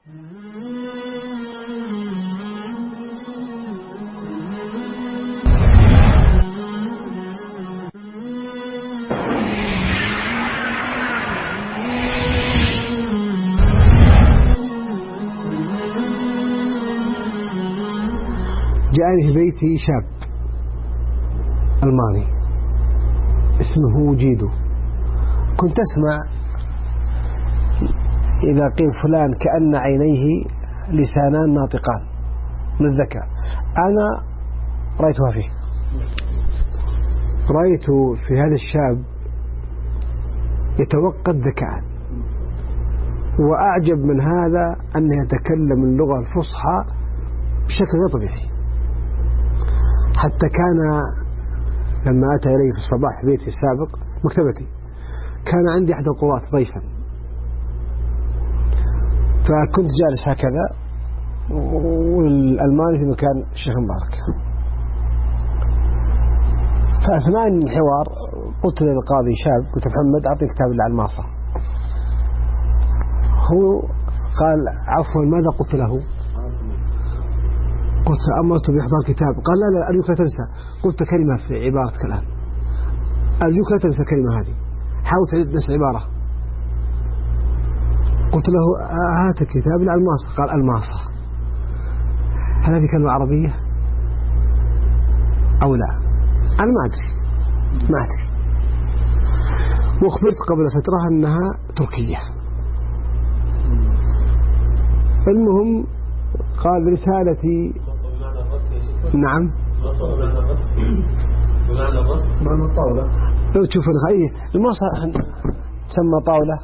جاءني في بيتي شاب ألماني اسمه جيدو. كنت أسمع إذا قيل فلان كأن عينيه لسانان ناطقان من الذكاء، أنا رأيتها فيه. رأيت في هذا الشاب يتوقد ذكاء، وأعجب من هذا أنه يتكلم اللغة الفصحى بشكل غير طبيعي. حتى كان لما أتى إلي في الصباح في بيتي السابق مكتبتي، كان عندي أحد القوات ضيفا، فكنت جالس هكذا والألماني في مكان الشيخ مبارك. فأثناء الحوار قلت للقاضي شاب، قلت محمد أعطني كتاب العلماصة. هو قال عفوا ماذا قلت له؟ قلت أمرت بإحضار كتاب. قال لا أرجوك لا تنسى. قلت كلمة في عبارة كلام، أرجوك لا تنسى كلمة هذه، حاول تعيد نفس العبارة. قلت له هات كتاب الألماصة. قال الماصة. هل هذه كلمة عربية أو لا؟ أنا ما أدري. وأخبرت قبل فترة أنها تركية. المهم قال رسالتي نعم بمعنى الطاولة. لو تشوف الماصة تسمى طاولة،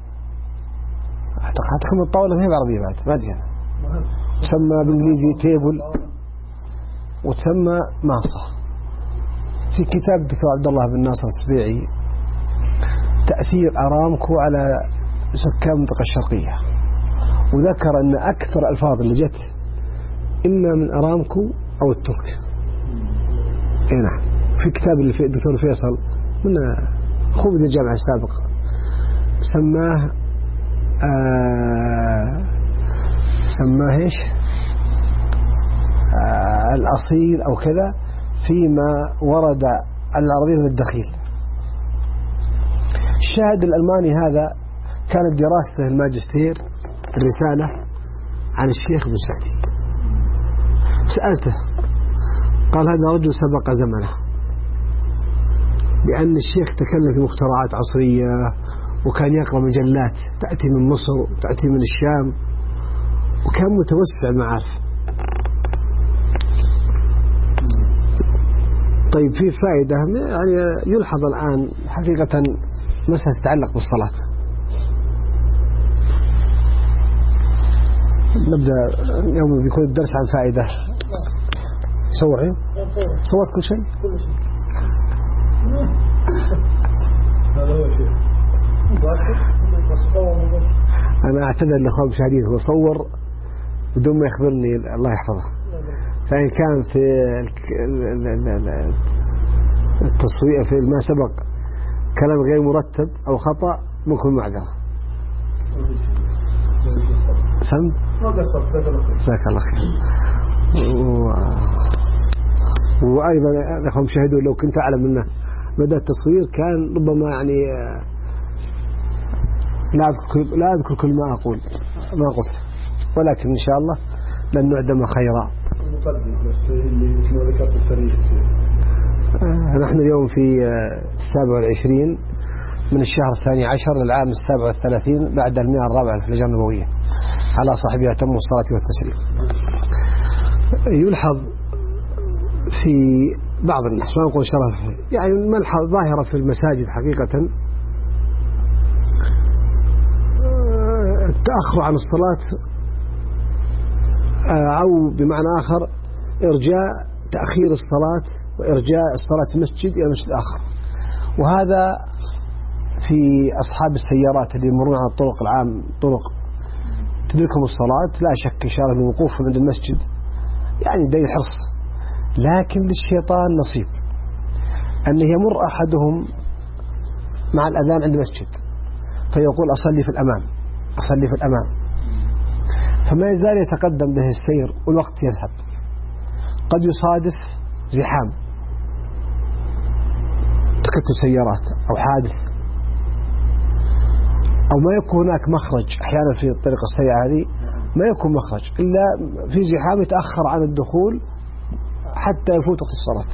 أعتقد الطاولة ما هي بعربية بعد، ما أدري أنا. تسمى بالإنجليزي تيبل وتسمى ماصة. في كتاب الدكتور عبد الله بن ناصر السبيعي تأثير أرامكو على سكان المنطقة الشرقية، وذكر أن أكثر الألفاظ اللي جت إما من أرامكو أو الترك. إيه نعم، في كتاب الدكتور فيصل من أخوه من الجامعة السابق سماه إيش الأصيل أو كذا، فيما ورد العربية من الدخيل. الشاهد الألماني هذا كانت دراسته الماجستير الرسالة عن الشيخ بن سعدي. سألته قال هذا رجل سبق زمنه، لأن الشيخ تكلم في مخترعات عصرية، وكان يقرأ مجلات تأتي من مصر وتأتي من الشام، وكان متوسع المعارف. طيب في فائدة يعني يلحظ الآن حقيقة مسألة تتعلق بالصلاة. نبدأ يوم بيكون الدرس عن فائدة. صورت كل شيء. هذا هو شيء. أنا أعتذر لأخوان المشاهدين، هو صور بدون ما يخبرني الله يحفظه. فإن كان في التصوير في ما سبق كلام غير مرتب أو خطأ ممكن معذرة. سم؟ جزاك الله خير. وأيضا أخوان مشاهدون لو كنت أعلم أنه بدأ التصوير كان ربما يعني لا أذكر كل ما أقول ما قلت، ولكن إن شاء الله لن نعدم خيرا. نحن اليوم في 27 من الشهر 12 للعام 37 بعد 104 في الهجرة النبوية، على صاحبها تم الصلاة والتسليم. يلحظ في بعض الناس ما نقول شرف، يعني ملحظ ظاهرة في المساجد حقيقة التأخر عن الصلاة، أو بمعنى آخر إرجاء تأخير الصلاة وإرجاء الصلاة في مسجد إلى مسجد آخر. وهذا في أصحاب السيارات اللي يمرون على الطرق العام، طرق تدركهم الصلاة لا شك إشارة للوقوف عند المسجد يعني دليل حرص، لكن للشيطان نصيب أنه يمر أحدهم مع الأذان عند المسجد فيقول أصلي في الأمام، فما يزال يتقدم به السير والوقت يذهب. قد يصادف زحام، تكتل سيارات أو حادث، أو ما يكون هناك مخرج. أحيانا في الطريق السريعة هذه ما يكون مخرج إلا في زحام يتأخر عن الدخول حتى يفوت وقت الصلاة.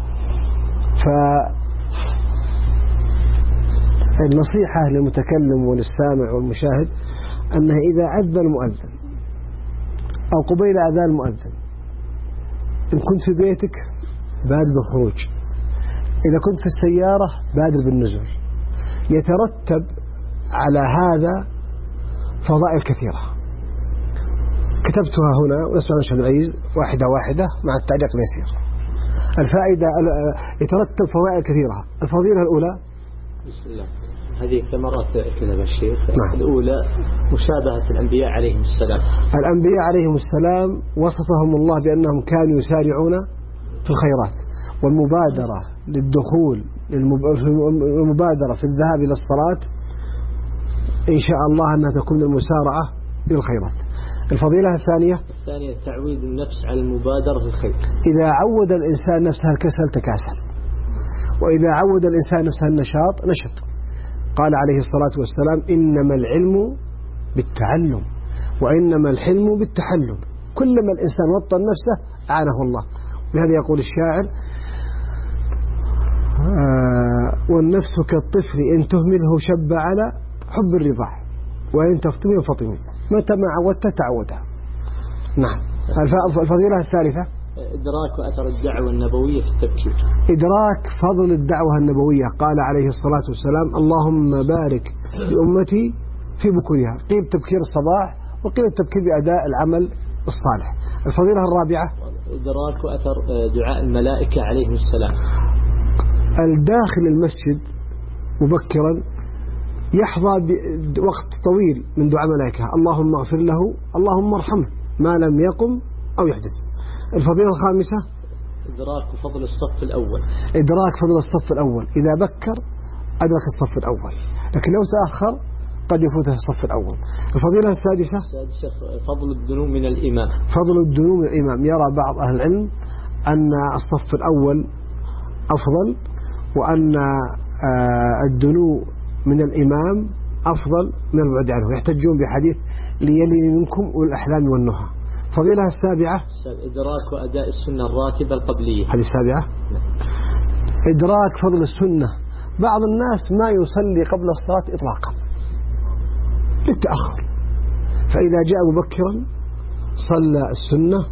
فالنصيحة للمتكلم وللسامع والمشاهد أنه إذا أذن المؤذن أو قبيل أذان المؤذن، إن كنت في بيتك بادر بالخروج، إذا كنت في السيارة بادر بالنزول. يترتب على هذا فضائل كثيرة كتبتها هنا ونسمع من شيخ العزيز واحدة واحدة مع التعليق اليسير. الفائدة يترتب فوائد كثيرة. الفضيلة الأولى، بسم الله، هذه ثمرات كتب الشيخ. نعم. الأولى مشابهة الأنبياء عليهم السلام. الأنبياء عليهم السلام وصفهم الله بأنهم كانوا يسارعون في الخيرات والمبادرة للدخول، المبادرة في الذهاب إلى الصلاة إن شاء الله أنها تكون المسارعة إلى الخيرات. الفضيلة الثانية تعويد النفس على المبادرة في الخير. إذا عود الإنسان نفسه الكسل تكاسل، وإذا عود الإنسان نفسه النشاط نشط. قال عليه الصلاة والسلام: إنما العلم بالتعلم وإنما الحلم بالتحلم. كلما الإنسان وطن نفسه أعانه الله. لهذا يقول الشاعر: والنفس كالطفل إن تهمله شب على حب الرضاع وإن تفطمه فطمه، متى ما عودت تعودها. نعم. الفضيلة الثالثة إدراك أثر الدعوة النبوية في التبكير. إدراك فضل الدعوة النبوية. قال عليه الصلاة والسلام: اللهم بارك لأمتي في بكورها. قيل تبكير الصباح وقيل التبكير بأداء العمل الصالح. الفضيلة الرابعة إدراك أثر دعاء الملائكة عليهم السلام. الداخل المسجد مبكرا يحظى بوقت طويل من دعاء الملائكة: اللهم اغفر له، اللهم ارحمه، ما لم يقم أو يحدث. الفضيلة الخامسة إدراك فضل الصف الأول. إدراك فضل الصف الأول. إذا بكر أدرك الصف الأول، لكن لو تأخر قد يفوته الصف الأول. الفضيلة السادسة فضل الدنو من الإمام. فضل الدنو من الإمام. يرى بعض أهل العلم أن الصف الأول أفضل، وأن الدنو من الإمام أفضل من البعد عنه. يحتجون بحديث ليلي منكم والأحلام والنهى. فضيلة السابعة إدراك وأداء السنة الراتبة القبلية. هذه السابعة. إدراك فضل السنة. بعض الناس ما يصلي قبل الصلاة إطلاقا للتأخر، فإذا جاء مبكرا صلى السنة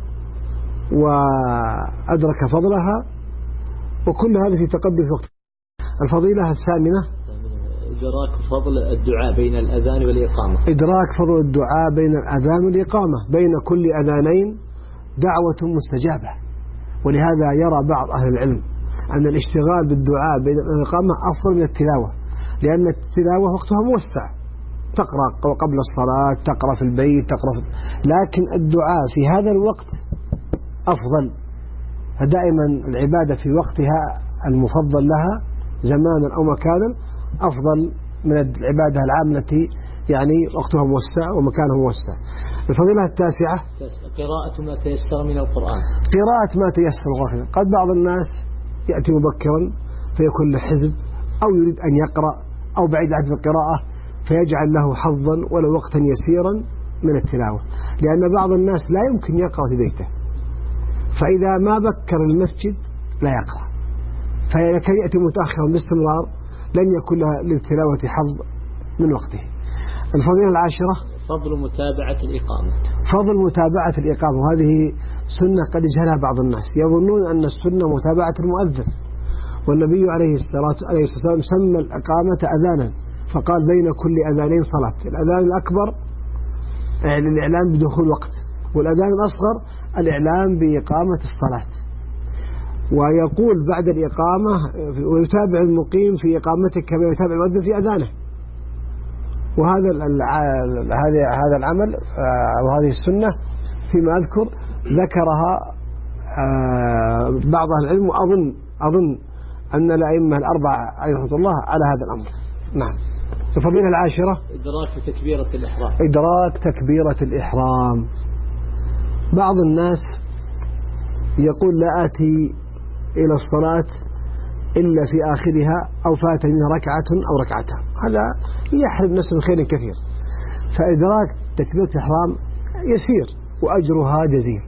وأدرك فضلها، وكل هذا في تقدم في وقت. الفضيلة الثامنة إدراك فضل الدعاء بين الأذان والإقامة. إدراك فضل الدعاء بين الأذان والإقامة. بين كل أذانين دعوة مستجابة. ولهذا يرى بعض أهل العلم أن الاشتغال بالدعاء بين الإقامة أفضل من التلاوة، لأن التلاوة وقتها موسع، تقرأ قبل الصلاة، تقرأ في البيت، لكن الدعاء في هذا الوقت أفضل. فدائما العبادة في وقتها المفضل لها زمانا أو مكانا أفضل من العبادة العامة التي يعني وقتها موسع ومكانها موسع. الفضيلة التاسعة قراءة ما تيسر من القرآن. قراءة ما تيسر من القرآن. قد بعض الناس يأتي مبكرا فيكون له حزب أو يريد أن يقرأ أو بعيد عن القراءة، فيجعل له حظا ولو وقتا يسيرا من التلاوة، لأن بعض الناس لا يمكن يقرأ في بيته، فإذا ما بكر المسجد لا يقرأ، فكي يأتي متأخرا باستمرار لن يكون للتلاوة حظ من وقته. الفضيلة العاشرة فضل متابعة الإقامة. فضل متابعة الإقامة، وهذه سنة قد يجهلها بعض الناس، يظنون أن السنة متابعة المؤذن، والنبي عليه الصلاة والسلام سمى الإقامة أذانا، فقال بين كل أذانين صلاة. الأذان الأكبر الإعلان بدخول وقت، والأذان الأصغر الإعلان بإقامة الصلاة. ويقول بعد الإقامة ويتابع المقيم في إقامته كما يتابع المؤذن في أذانه. وهذا هذا العمل وهذه السنة فيما أذكر ذكرها بعض أهل العلم، وأظن أن الأئمة الأربعة رحمه الله على هذا الأمر. نعم. الفضيلة العاشرة إدراك تكبيرة الإحرام. إدراك تكبيرة الإحرام. بعض الناس يقول لا آتي إلى الصلاة إلا في آخرها أو فات منها ركعة أو ركعتان، هذا يحرم نفسه من خير كثير. فإدراك تكبيرة الإحرام يسير وأجرها جزيل.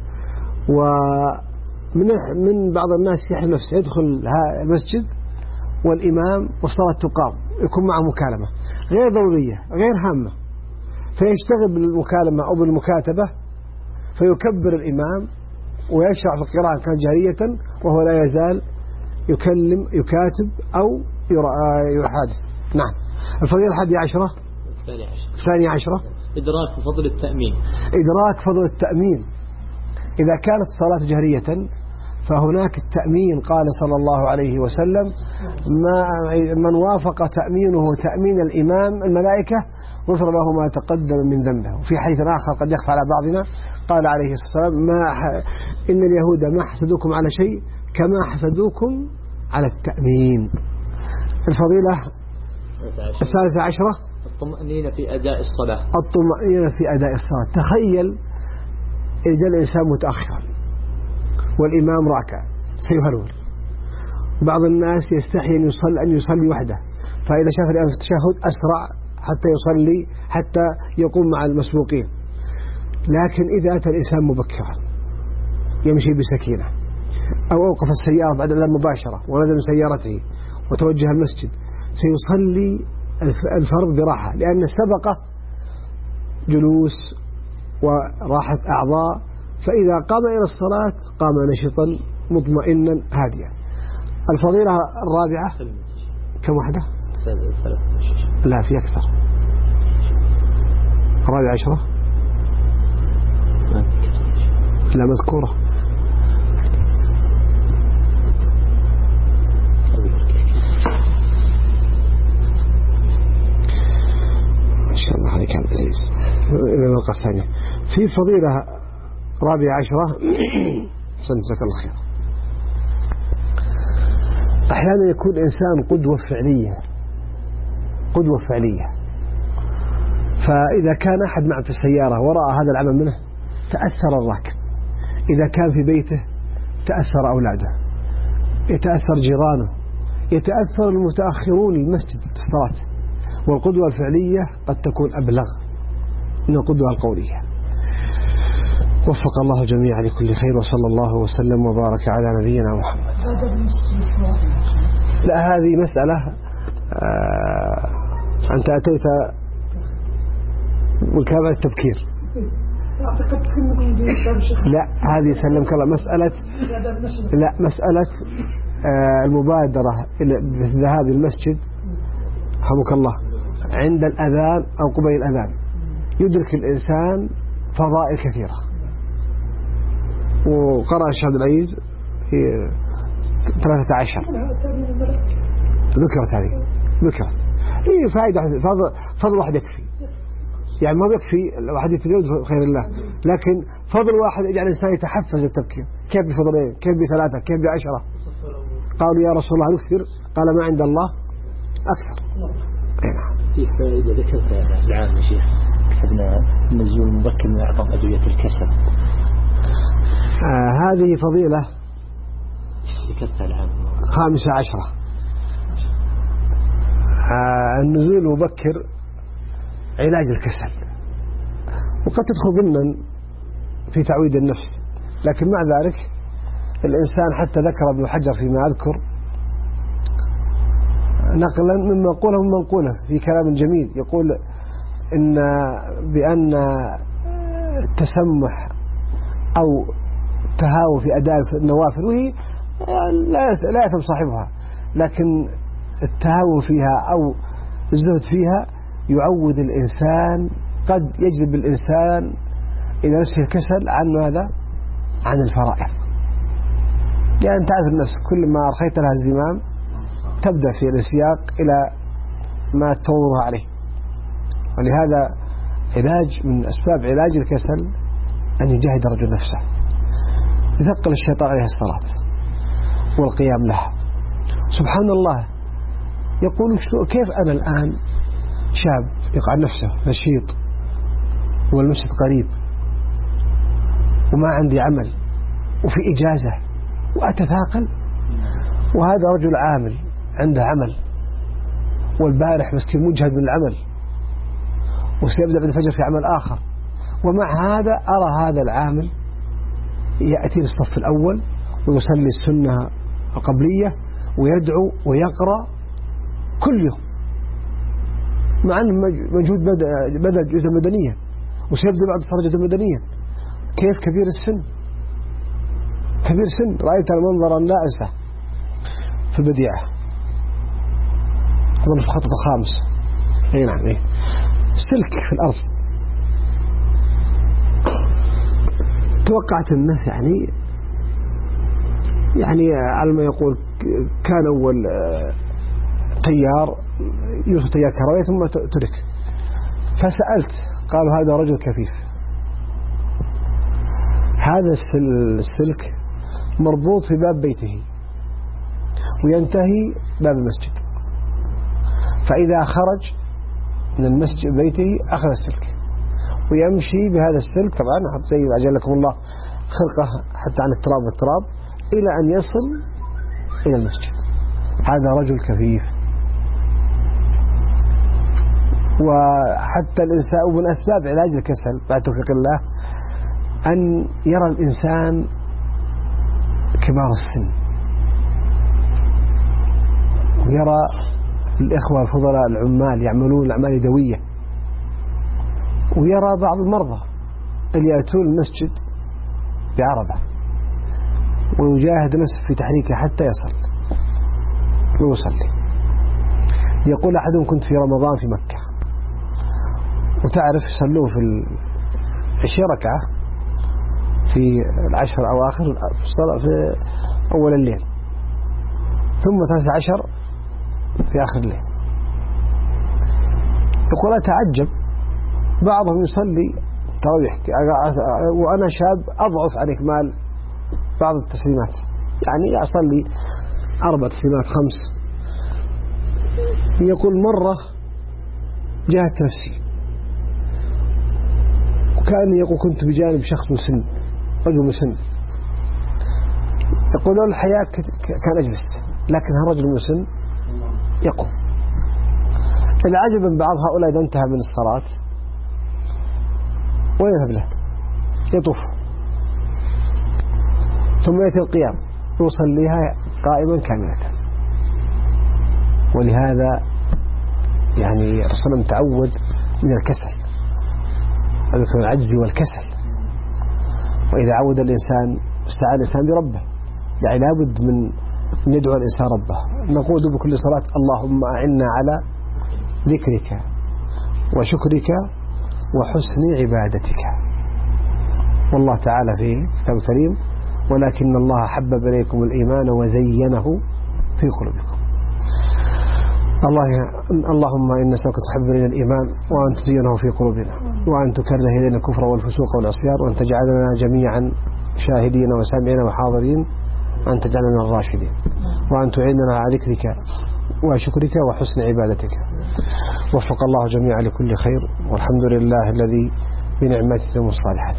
ومن بعض الناس يحرم نفسه يدخل المسجد والإمام والصلاة تقام، يكون معه مكالمة غير ضرورية غير هامة، فيشتغل بالمكالمة أو بالمكاتبة، فيكبر الإمام ويشرع في القراءة كان جهرية وهو لا يزال يكاتب أو يحادث. نعم. الفضيلة 11 الثانية عشرة إدراك فضل التأمين. إدراك فضل التأمين. إذا كانت الصلاة جهرية فهناك التأمين، قال صلى الله عليه وسلم من وافق تأمينه تأمين الإمام الملائكة غفر له ما تقدم من ذنبه. وفي حديث آخر قد يخفى على بعضنا قال عليه الصلاة والسلام إن اليهود ما حسدوكم على شيء كما حسدوكم على التأمين. الفضيلة 13 الطمأنينة في أداء الصلاة. الطمأنينة في أداء الصلاة. تخيل إذا الإنسان متأخر والإمام راكع سيهرول، بعض الناس يستحي أن يصلي وحده، فإذا شاف الإمام في التشهد أسرع حتى يصلي حتى يقوم مع المسبوقين. لكن إذا أتى الإنسان مبكرا يمشي بسكينة أو أوقف السيارة بعد الأذان مباشرة ونزل من سيارته وتوجه المسجد سيصلي الفرض براحة، لأن سبقه جلوس وراحة أعضاء، فإذا قام إلى الصلاة قام نشطا مطمئنا هاديا. الفضيلة الرابعة كم واحدة؟ لا في أكثر. 14 لا مذكورة. إن شاء الله عليك عبد العزيز. النقطة الثانية في فضيلة 14 جزاك الله خير. أحيانا يكون إنسان قدوة فعلية، فإذا كان أحد معه في السيارة ورأى هذا العمل منه تأثر الراكب، إذا كان في بيته تأثر أولاده، يتأثر جيرانه، يتأثر المتأخرون للمسجد في الصلاة. والقدوة الفعلية قد تكون أبلغ من القدوة القولية. وفق الله جميعا لكل خير، وصلى الله وسلم وبارك على نبينا محمد. لا هذه مسألة أنت أتيت والكامل التبكير. لا هذه سلمك الله مسألة المبادرة إلى الذهاب للمسجد رحمك الله عند الأذان أو قبيل الأذان يدرك الإنسان فضائل كثيرة. وقرأ الشيخ عبد العزيز في 13 ذكرت هذه هي فائدة، فضل واحد يكفي، يعني ما بيكفي الواحد يتزود خير الله، لكن فضل واحد يجعل الإنسان يتحفز التبكير. كيف بفضلين؟ كيف ب3؟ كيف ب10؟ قالوا يا رسول الله نكثر، قال ما عند الله أكثر. في فائدة ذكرتها العام يا شيخ، كتبنا نزول مبكر من أعظم أدوية الكسل. هذه فضيلة ذكرتها العام 15. النزول المبكر علاج الكسل، وقد تدخل ضمنا في تعويد النفس، لكن مع ذلك الإنسان حتى ذكر ابن حجر فيما أذكر نقلا مما قوله من منقوله في كلام جميل، يقول إن بأن التسمح أو تهاون في أداء النوافل وهي لا يثم صاحبها، لكن التهاون فيها أو الزهد فيها يعود الإنسان، قد يجلب الإنسان إلى نفسه الكسل عن ماذا؟ عن الفرائض. يعني تعرف النفس كل ما أرخيت لها الزمام تبدأ في السياق إلى ما توضع عليه. ولهذا علاج من أسباب علاج الكسل أن يجاهد الرجل نفسه، يثقل الشيطان عليه الصلاة والقيام لها. سبحان الله، يقول كيف أنا الآن شاب يقعد نفسه نشيط والمسجد قريب وما عندي عمل وفي إجازة وأتثاقل، وهذا رجل عامل عنده عمل والبارح مسكين مجهد من العمل وسيبدأ بعد الفجر في عمل آخر، ومع هذا أرى هذا العامل يأتي للصف الأول ويصلي السنة القبلية ويدعو ويقرأ كل يوم، مع أنه مجهود بدل جهد المدنية وسيبدأ بعد الصلاة جهد المدنية. كيف كبير السن؟ كبير السن. رأيت المنظر لا أنسى في البديعة، أظن في الخطوة الخامس. أي نعم، إيه سلك في الأرض. توقعت الناس يعني على ما يقول كان أول تيار يوصل تيار كهربائي ثم ترك، فسألت قالوا هذا رجل كفيف. هذا السلك مربوط في باب بيته وينتهي باب المسجد، فإذا خرج من المسجد بيته أخذ السلك ويمشي بهذا السلك، طبعا حط زي أجلكم الله خلقه حتى عن التراب والتراب إلى أن يصل إلى المسجد. هذا رجل كفيف. وحتى الإنسان من أسباب علاج الكسل بعد توفيق الله أن يرى الإنسان كبار السن، ويرى الإخوة الفضلاء العمال يعملون الأعمال اليدوية، ويرى بعض المرضى اللي يأتون المسجد بعربة ويجاهد نفسه في تحريكه حتى يصل ويصلي. يقول أحدهم كنت في رمضان في مكة، وتعرف يصلوا في 20 ركعة في 10 أواخر في أول الليل، ثم 13 في آخر الليل. يقول أتعجب بعضهم يصلي تراويح وأنا شاب أضعف عن إكمال بعض التسليمات، يعني أصلي 4 تسليمات 5. يقول مرة جاهدت نفسي وكأني يقول كنت بجانب شخص مسن، رجل مسن، يقول له الحياة كان أجلس، لكن هالرجل مسن يقوم. العجب من بعض هؤلاء إذا انتهى من الصلاة ويذهب له يطوف ثم يأتي القيام يصليها قائما كاملة. ولهذا يعني الرسول تعود من الكسل، هذا من العجز والكسل. وإذا عود الإنسان استعان الإنسان بربه، يعني لابد من أن يدعو الإنسان ربه. نقول بكل صلاة اللهم أعنا على ذكرك وشكرك وحسن عبادتك. والله تعالى في كتاب الكريم ولكن الله حبب إليكم الإيمان وزينه في قلوبكم. اللهم إن نسألك تحب إلينا الإيمان وأن تزينه في قلوبنا، وأن تكره إلينا الكفر والفسوق والعصيان، وأن تجعلنا جميعا شاهدين وسامعين وحاضرين، وأن تجعلنا من الراشدين، وأن تعيننا على ذكرك وشكرك وحسن عبادتك. وفق الله جميعا لكل خير، والحمد لله الذي بنعمته الصالحات.